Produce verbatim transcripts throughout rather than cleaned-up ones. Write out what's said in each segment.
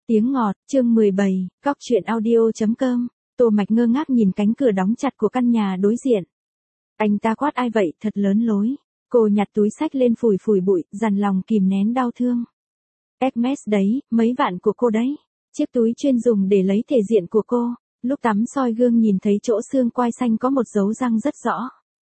Tiếng ngọt, chương mười bảy, cóc truyện audio chấm com. Tô Mạch ngơ ngác nhìn cánh cửa đóng chặt của căn nhà đối diện. Anh ta quát ai vậy, thật lớn lối. Cô nhặt túi xách lên phủi phủi bụi, dằn lòng kìm nén đau thương. Hermes đấy, mấy vạn của cô đấy. Chiếc túi chuyên dùng để lấy thể diện của cô. Lúc tắm soi gương nhìn thấy chỗ xương quai xanh có một dấu răng rất rõ.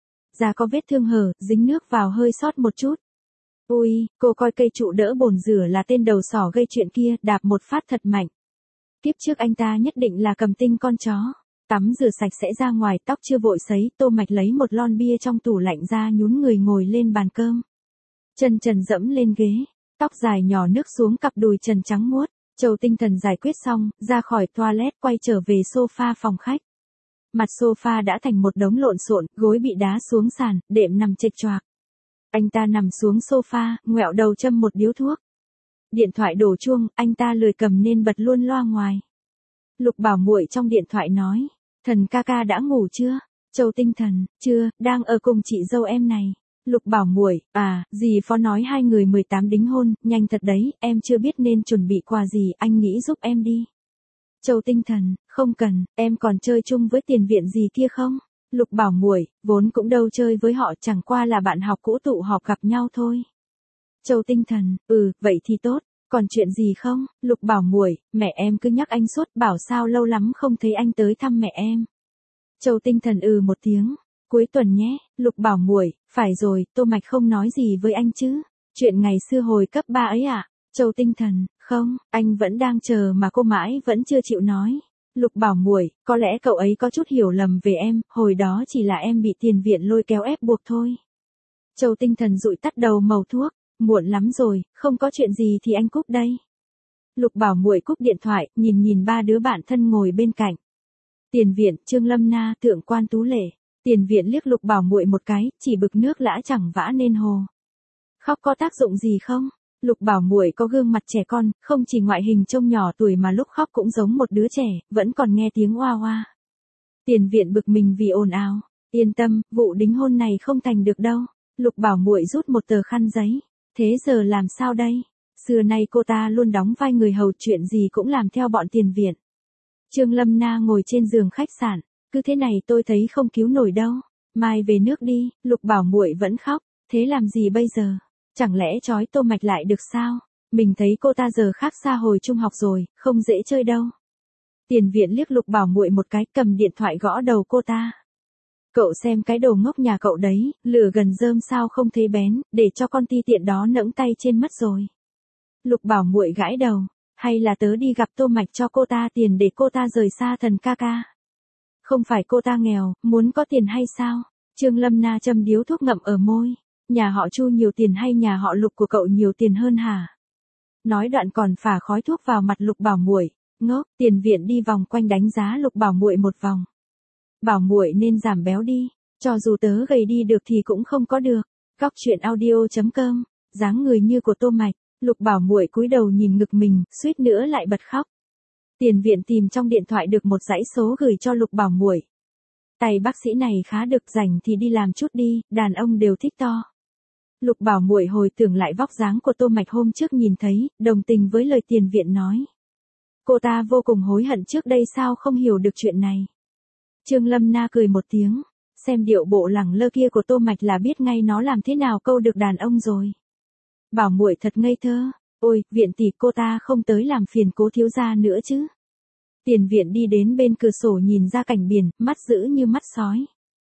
Da có vết thương hở, dính nước vào hơi sót một chút. Ui, cô coi cây trụ đỡ bồn rửa là tên đầu sỏ gây chuyện kia, đạp một phát thật mạnh. Kiếp trước anh ta nhất định là cầm tinh con chó. Tắm rửa sạch sẽ ra ngoài, tóc chưa vội sấy, Tô Mạch lấy một lon bia trong tủ lạnh ra nhún người ngồi lên bàn cơm. Chân trần dẫm lên ghế, tóc dài nhỏ nước xuống cặp đùi trần trắng muốt. Châu Tinh Thần giải quyết xong, ra khỏi toilet quay trở về sofa phòng khách. Mặt sofa đã thành một đống lộn xộn, gối bị đá xuống sàn, đệm nằm chệch choạc. Anh ta nằm xuống sofa, ngoẹo đầu châm một điếu thuốc. Điện thoại đổ chuông, anh ta lười cầm nên bật luôn loa ngoài. Lục Bảo Muội trong điện thoại nói, Thần ca ca đã ngủ chưa? Châu Tinh Thần, chưa, đang ở cùng chị dâu em này. Lục Bảo Muội, à, dì Phó nói hai người mười tám đính hôn, nhanh thật đấy, em chưa biết nên chuẩn bị quà gì, anh nghĩ giúp em đi. Châu Tinh Thần, không cần, em còn chơi chung với tiền viện gì kia không? Lục Bảo Muội, vốn cũng đâu chơi với họ, chẳng qua là bạn học cũ tụ họp gặp nhau thôi. Châu Tinh Thần, ừ, vậy thì tốt, còn chuyện gì không? Lục Bảo Muội, mẹ em cứ nhắc anh suốt, bảo sao lâu lắm không thấy anh tới thăm mẹ em. Châu Tinh Thần ừ một tiếng, cuối tuần nhé. Lục Bảo Muội, phải rồi, Tô Mạch không nói gì với anh chứ? Chuyện ngày xưa hồi cấp ba ấy à? Châu Tinh Thần, không, anh vẫn đang chờ mà cô mãi vẫn chưa chịu nói. Lục Bảo Muội, có lẽ cậu ấy có chút hiểu lầm về em, hồi đó chỉ là em bị tiền viện lôi kéo ép buộc thôi. Châu Tinh Thần dụi tắt đầu màu thuốc, muộn lắm rồi, không có chuyện gì thì anh cúp đây. Lục Bảo Muội cúp điện thoại, nhìn nhìn ba đứa bạn thân ngồi bên cạnh. Tiền viện, Trương Lâm Na, Thượng quan Tú Lệ. Tiền viện liếc Lục Bảo Muội một cái, chỉ bực nước lã chẳng vã nên hồ. Khóc có tác dụng gì không? Lục Bảo Muội có gương mặt trẻ con, không chỉ ngoại hình trông nhỏ tuổi mà lúc khóc cũng giống một đứa trẻ, vẫn còn nghe tiếng oa oa. Tiền viện bực mình vì ồn ào, yên tâm, vụ đính hôn này không thành được đâu. Lục Bảo Muội rút một tờ khăn giấy, thế giờ làm sao đây? Xưa nay cô ta luôn đóng vai người hầu, chuyện gì cũng làm theo bọn tiền viện. Trương Lâm Na ngồi trên giường khách sạn, cứ thế này tôi thấy không cứu nổi đâu. Mai về nước đi. Lục Bảo Muội vẫn khóc, thế làm gì bây giờ? Chẳng lẽ trói Tô Mạch lại được sao? Mình thấy cô ta giờ khác xa hồi trung học rồi, không dễ chơi đâu. Tiền viện liếc Lục Bảo Muội một cái, cầm điện thoại gõ đầu cô ta. Cậu xem cái đồ ngốc nhà cậu đấy, lửa gần rơm sao không thấy bén, để cho con ti tiện đó nẫng tay trên mất rồi. Lục Bảo Muội gãi đầu, hay là tớ đi gặp Tô Mạch cho cô ta tiền để cô ta rời xa Thần ca ca. Không phải cô ta nghèo, muốn có tiền hay sao? Trương Lâm Na châm điếu thuốc ngậm ở môi. Nhà họ Chu nhiều tiền hay nhà họ Lục của cậu nhiều tiền hơn hả? Nói đoạn còn phả khói thuốc vào mặt Lục Bảo Muội. Ngốc. Tiền viện đi vòng quanh đánh giá Lục Bảo Muội một vòng. Bảo Muội nên giảm béo đi, cho dù tớ gầy đi được thì cũng không có được. Cóc truyện audio chấm com, dáng người như của Tô Mạch. Lục Bảo Muội cúi đầu nhìn ngực mình, suýt nữa lại bật khóc. Tiền viện tìm trong điện thoại được một dãy số gửi cho Lục Bảo Muội. Tay bác sĩ này khá được, rảnh thì đi làm chút đi, đàn ông đều thích to. Lục Bảo Muội hồi tưởng lại vóc dáng của Tô Mạch hôm trước nhìn thấy, đồng tình với lời tiền viện nói. Cô ta vô cùng hối hận trước đây sao không hiểu được chuyện này. Trương Lâm Na cười một tiếng, xem điệu bộ lẳng lơ kia của Tô Mạch là biết ngay nó làm thế nào câu được đàn ông rồi. Bảo Muội thật ngây thơ, ôi, viện tỷ cô ta không tới làm phiền Cố thiếu gia nữa chứ. Tiền viện đi đến bên cửa sổ nhìn ra cảnh biển, mắt dữ như mắt sói.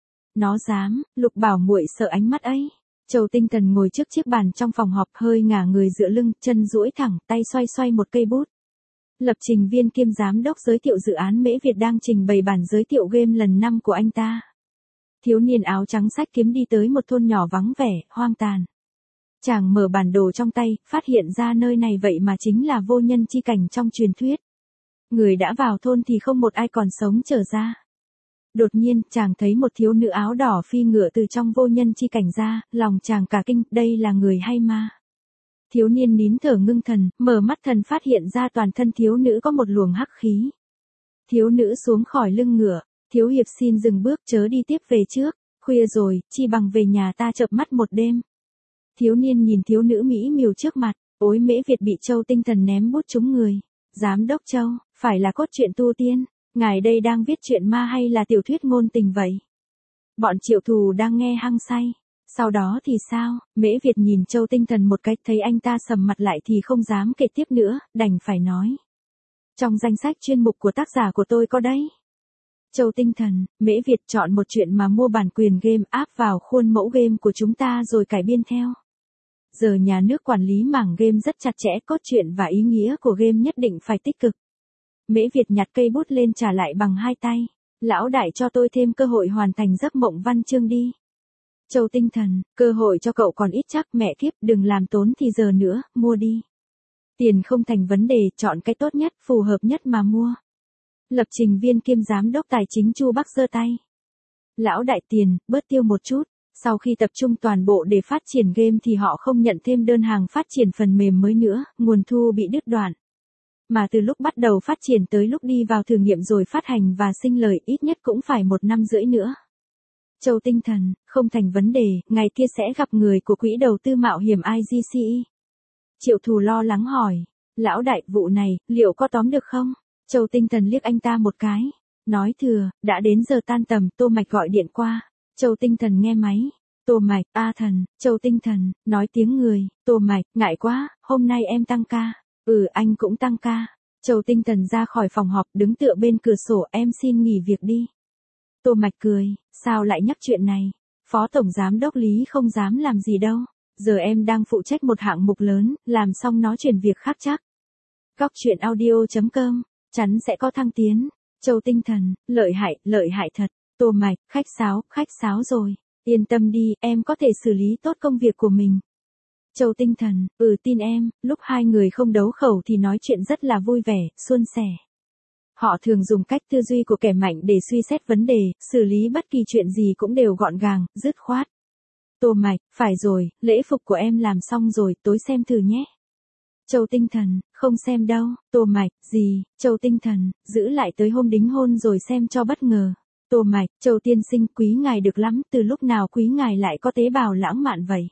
Nó dám. Lục Bảo Muội sợ ánh mắt ấy. Châu Tinh Thần ngồi trước chiếc bàn trong phòng họp, hơi ngả người dựa lưng, chân duỗi thẳng, tay xoay xoay một cây bút. Lập trình viên kiêm giám đốc giới thiệu dự án Mễ Việt đang trình bày bản giới thiệu game lần năm của anh ta. Thiếu niên áo trắng xách kiếm đi tới một thôn nhỏ vắng vẻ, hoang tàn. Chàng mở bản đồ trong tay, phát hiện ra nơi này vậy mà chính là vô nhân chi cảnh trong truyền thuyết. Người đã vào thôn thì không một ai còn sống trở ra. Đột nhiên, chàng thấy một thiếu nữ áo đỏ phi ngựa từ trong vô nhân chi cảnh ra, lòng chàng cả kinh, đây là người hay ma? Thiếu niên nín thở ngưng thần, mở mắt thần phát hiện ra toàn thân thiếu nữ có một luồng hắc khí. Thiếu nữ xuống khỏi lưng ngựa, thiếu hiệp xin dừng bước, chớ đi tiếp về trước, khuya rồi, chi bằng về nhà ta chợp mắt một đêm. Thiếu niên nhìn thiếu nữ mỹ miều trước mặt, ối Mễ Việt bị Châu Tinh Thần ném bút trúng người. Giám đốc Châu, phải là cốt truyện tu tiên, ngài đây đang viết truyện ma hay là tiểu thuyết ngôn tình vậy? Bọn Triệu Thù đang nghe hăng say. Sau đó thì sao? Mễ Việt nhìn Châu Tinh Thần một cái, thấy anh ta sầm mặt lại thì không dám kể tiếp nữa, đành phải nói. Trong danh sách chuyên mục của tác giả của tôi có đấy. Châu Tinh Thần, Mễ Việt chọn một chuyện mà mua bản quyền game áp vào khuôn mẫu game của chúng ta rồi cải biên theo. Giờ nhà nước quản lý mảng game rất chặt chẽ, cốt truyện và ý nghĩa của game nhất định phải tích cực. Mễ Việt nhặt cây bút lên trả lại bằng hai tay. Lão đại cho tôi thêm cơ hội hoàn thành giấc mộng văn chương đi. Châu Tinh Thần, cơ hội cho cậu còn ít chắc, mẹ kiếp, đừng làm tốn thì giờ nữa, mua đi. Tiền không thành vấn đề, chọn cái tốt nhất, phù hợp nhất mà mua. Lập trình viên kiêm giám đốc tài chính Chu Bắc giơ tay. Lão đại tiền, bớt tiêu một chút. Sau khi tập trung toàn bộ để phát triển game thì họ không nhận thêm đơn hàng phát triển phần mềm mới nữa, nguồn thu bị đứt đoạn. Mà từ lúc bắt đầu phát triển tới lúc đi vào thử nghiệm rồi phát hành và sinh lời ít nhất cũng phải một năm rưỡi nữa. Châu Tinh Thần, không thành vấn đề, ngày kia sẽ gặp người của quỹ đầu tư mạo hiểm i giê xê e. Triệu Thù lo lắng hỏi, lão đại, vụ này, liệu có tóm được không? Châu Tinh Thần liếc anh ta một cái, nói thừa, đã đến giờ tan tầm, Tô Mạch gọi điện qua. Châu Tinh Thần nghe máy. Tô Mạch, a thần, Châu Tinh Thần, nói tiếng người. Tô Mạch, ngại quá, hôm nay em tăng ca. Ừ, anh cũng tăng ca. Châu Tinh Thần ra khỏi phòng họp, đứng tựa bên cửa sổ, em xin nghỉ việc đi. Tô Mạch cười, sao lại nhắc chuyện này? Phó Tổng Giám đốc Lý không dám làm gì đâu. Giờ em đang phụ trách một hạng mục lớn, làm xong nó chuyển việc khác chắc. Góc truyện audio chấm com, chắn sẽ có thăng tiến. Châu Tinh Thần, lợi hại, lợi hại thật. Tô Mạch, khách sáo, khách sáo rồi. Yên tâm đi, em có thể xử lý tốt công việc của mình. Châu Tinh Thần, ừ tin em, lúc hai người không đấu khẩu thì nói chuyện rất là vui vẻ, suôn sẻ. Họ thường dùng cách tư duy của kẻ mạnh để suy xét vấn đề, xử lý bất kỳ chuyện gì cũng đều gọn gàng, dứt khoát. Tô Mạch, phải rồi, lễ phục của em làm xong rồi, tối xem thử nhé. Châu Tinh Thần, không xem đâu. Tô Mạch, gì? Châu Tinh Thần, giữ lại tới hôm đính hôn rồi xem cho bất ngờ. Tô Mạch, Châu tiên sinh, quý ngài được lắm, từ lúc nào quý ngài lại có tế bào lãng mạn vậy?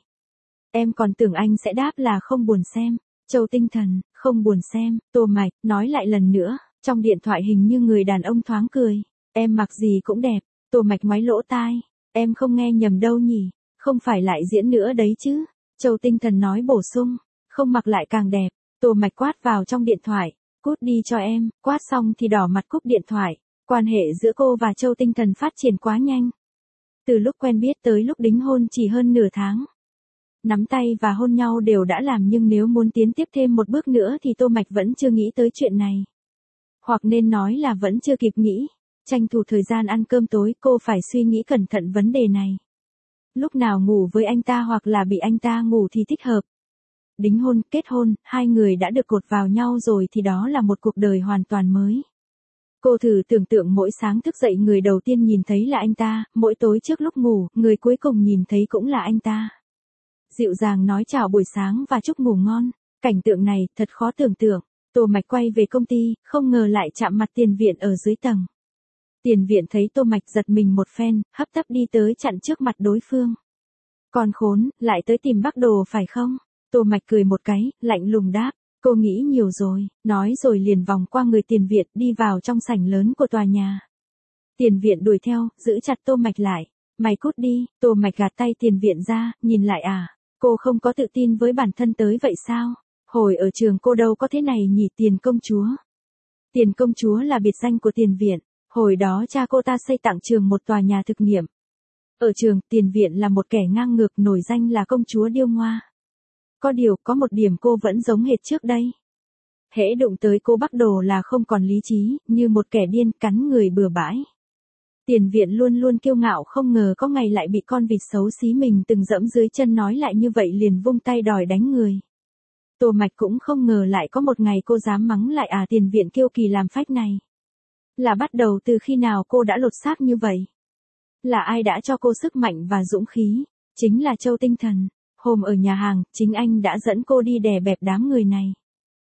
Em còn tưởng anh sẽ đáp là không buồn xem. Châu Tinh Thần, không buồn xem. Tô Mạch, nói lại lần nữa, trong điện thoại hình như người đàn ông thoáng cười. Em mặc gì cũng đẹp. Tô Mạch ngoáy lỗ tai. Em không nghe nhầm đâu nhỉ? Không phải lại diễn nữa đấy chứ? Châu Tinh Thần nói bổ sung. Không mặc lại càng đẹp. Tô Mạch quát vào trong điện thoại. Cút đi cho em. Quát xong thì đỏ mặt cúp điện thoại. Quan hệ giữa cô và Châu Tinh Thần phát triển quá nhanh. Từ lúc quen biết tới lúc đính hôn chỉ hơn nửa tháng. Nắm tay và hôn nhau đều đã làm, nhưng nếu muốn tiến tiếp thêm một bước nữa thì Tô Mạch vẫn chưa nghĩ tới chuyện này. Hoặc nên nói là vẫn chưa kịp nghĩ. Tranh thủ thời gian ăn cơm tối, cô phải suy nghĩ cẩn thận vấn đề này. Lúc nào ngủ với anh ta hoặc là bị anh ta ngủ thì thích hợp. Đính hôn, kết hôn, hai người đã được cột vào nhau rồi thì đó là một cuộc đời hoàn toàn mới. Cô thử tưởng tượng mỗi sáng thức dậy người đầu tiên nhìn thấy là anh ta, mỗi tối trước lúc ngủ, người cuối cùng nhìn thấy cũng là anh ta. Dịu dàng nói chào buổi sáng và chúc ngủ ngon. Cảnh tượng này thật khó tưởng tượng. Tô Mạch quay về công ty, không ngờ lại chạm mặt Tiền Viện ở dưới tầng. Tiền Viện thấy Tô Mạch giật mình một phen, hấp tấp đi tới chặn trước mặt đối phương. Con khốn, lại tới tìm Bắc Đồ phải không? Tô Mạch cười một cái, lạnh lùng đáp. Cô nghĩ nhiều rồi, nói rồi liền vòng qua người Tiền Viện đi vào trong sảnh lớn của tòa nhà. Tiền Viện đuổi theo, giữ chặt Tô Mạch lại. Mày cút đi. Tô Mạch gạt tay Tiền Viện ra, nhìn lại à? Cô không có tự tin với bản thân tới vậy sao? Hồi ở trường cô đâu có thế này nhỉ? Tiền công chúa. Tiền công chúa là biệt danh của Tiền Viện. Hồi đó cha cô ta xây tặng trường một tòa nhà thực nghiệm. Ở trường, Tiền Viện là một kẻ ngang ngược, nổi danh là công chúa điêu ngoa. Có điều, có một điểm cô vẫn giống hệt trước đây. Hễ đụng tới cô Bắc Đồ là không còn lý trí, như một kẻ điên, cắn người bừa bãi. Tiền Viện luôn luôn kiêu ngạo, không ngờ có ngày lại bị con vịt xấu xí mình từng dẫm dưới chân nói lại như vậy, liền vung tay đòi đánh người. Tô Mạch cũng không ngờ lại có một ngày cô dám mắng lại à. Tiền Viện kiêu kỳ làm phách này. Là bắt đầu từ khi nào cô đã lột xác như vậy? Là ai đã cho cô sức mạnh và dũng khí? Chính là Châu Tinh Thần. Hôm ở nhà hàng, chính anh đã dẫn cô đi đè bẹp đám người này.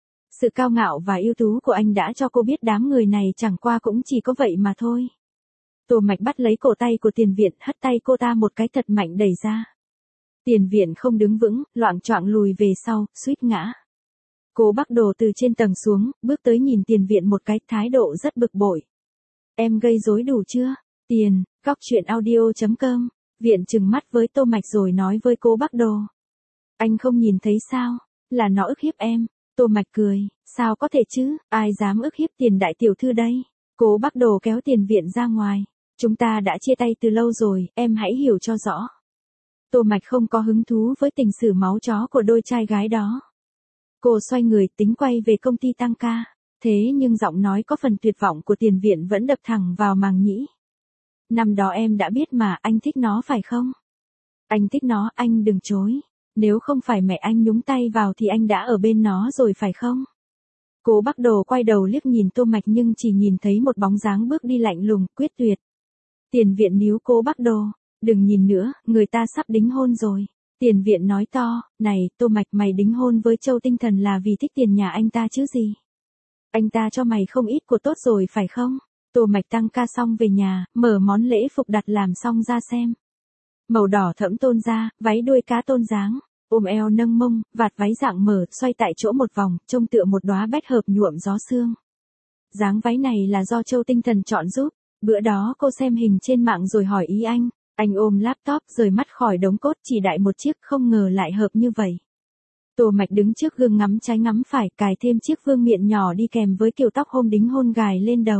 Sự cao ngạo và ưu tú của anh đã cho cô biết đám người này chẳng qua cũng chỉ có vậy mà thôi. Tô Mạch bắt lấy cổ tay của Tiền Viện, hất tay cô ta một cái thật mạnh đẩy ra. Tiền Viện không đứng vững, loạng choạng lùi về sau, suýt ngã. Cố Bắc Đồ từ trên tầng xuống, bước tới nhìn Tiền Viện một cái, thái độ rất bực bội. Em gây rối đủ chưa? Tiền, góc chuyện audio chấm com. Viện trừng mắt với Tô Mạch rồi nói với Cố Bắc Đồ. Anh không nhìn thấy sao? Là nó ức hiếp em. Tô Mạch cười, sao có thể chứ, ai dám ức hiếp Tiền đại tiểu thư đây? Cố Bắc Đồ kéo Tiền Viện ra ngoài. Chúng ta đã chia tay từ lâu rồi, em hãy hiểu cho rõ. Tô Mạch không có hứng thú với tình sử máu chó của đôi trai gái đó. Cô xoay người tính quay về công ty tăng ca. Thế nhưng giọng nói có phần tuyệt vọng của Tiền Viện vẫn đập thẳng vào màng nhĩ. Năm đó em đã biết mà, anh thích nó phải không? Anh thích nó, anh đừng chối. Nếu không phải mẹ anh nhúng tay vào thì anh đã ở bên nó rồi phải không? Cố Bắc Đồ quay đầu liếc nhìn Tô Mạch nhưng chỉ nhìn thấy một bóng dáng bước đi lạnh lùng, quyết tuyệt. Tiền Viện níu Cố Bắc Đồ. Đừng nhìn nữa, người ta sắp đính hôn rồi. Tiền Viện nói to, này, Tô Mạch, mày đính hôn với Châu Tinh Thần là vì thích tiền nhà anh ta chứ gì? Anh ta cho mày không ít của tốt rồi phải không? Tô Mạch tăng ca xong về nhà, mở món lễ phục đặt làm xong ra xem. Màu đỏ thẫm tôn da, váy đuôi cá tôn dáng, ôm eo nâng mông, vạt váy dạng mở, xoay tại chỗ một vòng, trông tựa một đóa bách hợp nhuộm gió sương. Dáng váy này là do Châu Tinh Thần chọn giúp. Bữa đó cô xem hình trên mạng rồi hỏi ý anh. Anh ôm laptop rời mắt khỏi đống cốt, chỉ đại một chiếc, không ngờ lại hợp như vậy. Tô Mạch đứng trước gương ngắm trái ngắm phải, cài thêm chiếc vương miện nhỏ đi kèm với kiểu tóc hôm đính hôn gài lên đầu.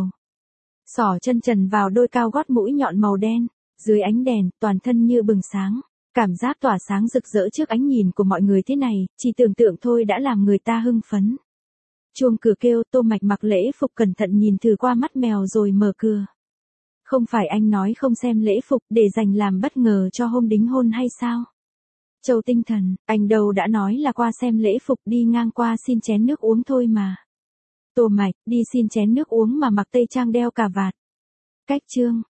Xỏ chân trần vào đôi cao gót mũi nhọn màu đen, dưới ánh đèn, toàn thân như bừng sáng. Cảm giác tỏa sáng rực rỡ trước ánh nhìn của mọi người thế này, chỉ tưởng tượng thôi đã làm người ta hưng phấn. Chuông cửa kêu, Tô Mạch mặc lễ phục cẩn thận nhìn thử qua mắt mèo rồi mở cửa. Không phải anh nói không xem lễ phục để dành làm bất ngờ cho hôm đính hôn hay sao? Châu Tinh Thần, anh đâu đã nói là qua xem lễ phục, đi ngang qua xin chén nước uống thôi mà. Tô Mạch, đi xin chén nước uống mà mặc tây trang đeo cà vạt. Cách chương.